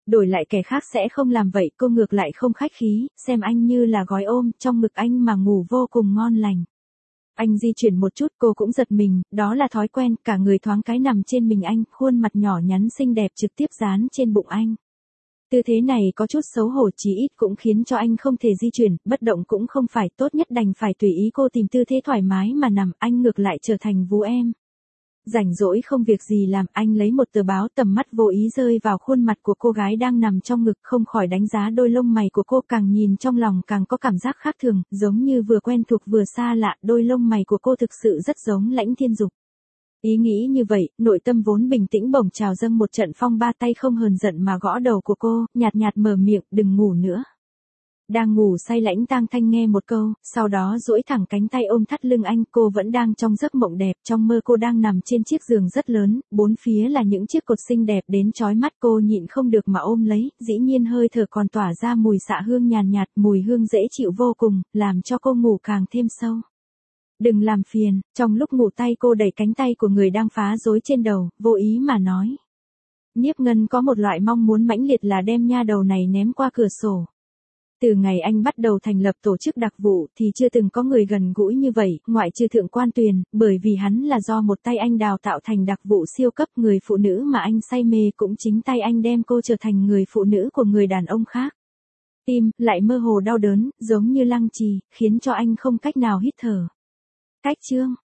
Đổi lại kẻ khác sẽ không làm vậy, cô ngược lại không khách khí, xem anh như là gói ôm trong ngực anh mà ngủ vô cùng ngon lành. Anh di chuyển một chút cô cũng giật mình, đó là thói quen, cả người thoáng cái nằm trên mình anh, khuôn mặt nhỏ nhắn xinh đẹp trực tiếp dán trên bụng anh. Tư thế này có chút xấu hổ chí ít cũng khiến cho anh không thể di chuyển, bất động cũng không phải, tốt nhất đành phải tùy ý cô tìm tư thế thoải mái mà nằm, anh ngược lại trở thành vú em. Rảnh rỗi không việc gì làm, anh lấy một tờ báo, tầm mắt vô ý rơi vào khuôn mặt của cô gái đang nằm trong ngực, không khỏi đánh giá đôi lông mày của cô, càng nhìn trong lòng càng có cảm giác khác thường, giống như vừa quen thuộc vừa xa lạ, đôi lông mày của cô thực sự rất giống Lãnh Thiên Dục. Ý nghĩ như vậy, nội tâm vốn bình tĩnh bỗng trào dâng một trận phong ba, tay không hờn giận mà gõ đầu của cô, nhạt nhạt mở miệng, đừng ngủ nữa. Đang ngủ say Lãnh Tang Thanh nghe một câu, sau đó duỗi thẳng cánh tay ôm thắt lưng anh, cô vẫn đang trong giấc mộng đẹp, trong mơ cô đang nằm trên chiếc giường rất lớn, bốn phía là những chiếc cột xinh đẹp đến chói mắt, cô nhịn không được mà ôm lấy, dĩ nhiên hơi thở còn tỏa ra mùi xạ hương nhàn nhạt, mùi hương dễ chịu vô cùng, làm cho cô ngủ càng thêm sâu. Đừng làm phiền, trong lúc ngủ tay cô đẩy cánh tay của người đang phá rối trên đầu, vô ý mà nói. Nhiếp Ngân có một loại mong muốn mãnh liệt là đem nha đầu này ném qua cửa sổ. Từ ngày anh bắt đầu thành lập tổ chức đặc vụ thì chưa từng có người gần gũi như vậy, ngoại trừ Thượng Quan Tuyền, bởi vì hắn là do một tay anh đào tạo thành đặc vụ siêu cấp, người phụ nữ mà anh say mê cũng chính tay anh đem cô trở thành người phụ nữ của người đàn ông khác. Tim lại mơ hồ đau đớn, giống như lăng trì, khiến cho anh không cách nào hít thở. Cách chương